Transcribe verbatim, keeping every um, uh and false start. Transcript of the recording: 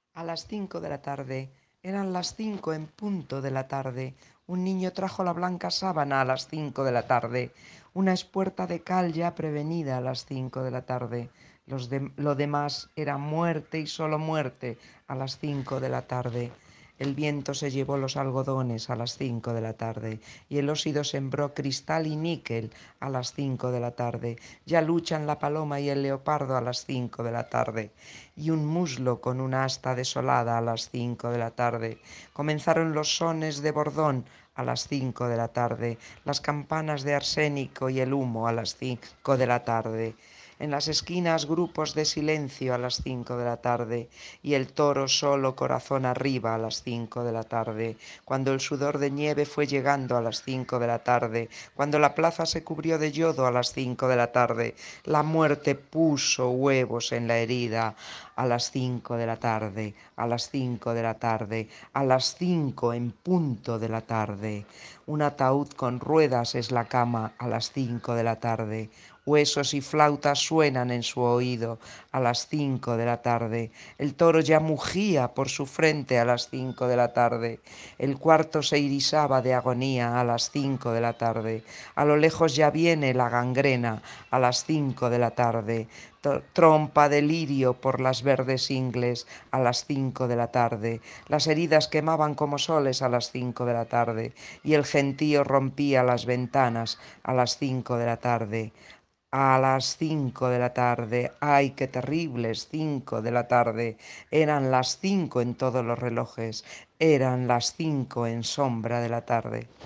A las cinco de la tarde, eran las cinco en punto de la tarde. Un niño trajo la blanca sábana a las cinco de la tarde. Una espuerta de cal ya prevenida a las cinco de la tarde. Los de- lo demás era muerte y solo muerte a las cinco de la tarde. El viento se llevó los algodones a las cinco de la tarde y el óxido sembró cristal y níquel a las cinco de la tarde. Ya luchan la paloma y el leopardo a las cinco de la tarde y un muslo con una asta desolada a las cinco de la tarde. Comenzaron los sones de bordón a las cinco de la tarde, las campanas de arsénico y el humo a las cinco de la tarde. En las esquinas grupos de silencio a las cinco de la tarde y el toro solo corazón arriba a las cinco de la tarde, cuando el sudor de nieve fue llegando a las cinco de la tarde, cuando la plaza se cubrió de yodo a las cinco de la tarde, la muerte puso huevos en la herida a las cinco de la tarde, a las cinco de la tarde, a las cinco en punto de la tarde. Un ataúd con ruedas es la cama a las cinco de la tarde. Huesos y flautas suenan en su oído a las cinco de la tarde. El toro ya mugía por su frente a las cinco de la tarde. El cuarto se irisaba de agonía a las cinco de la tarde. A lo lejos ya viene la gangrena a las cinco de la tarde. Trompa de lirio por las verdes ingles a las cinco de la tarde. Las heridas quemaban como soles a las cinco de la tarde y el gentío rompía las ventanas a las cinco de la tarde. A las cinco de la tarde, ay, qué terribles cinco de la tarde. Eran las cinco en todos los relojes, eran las cinco en sombra de la tarde.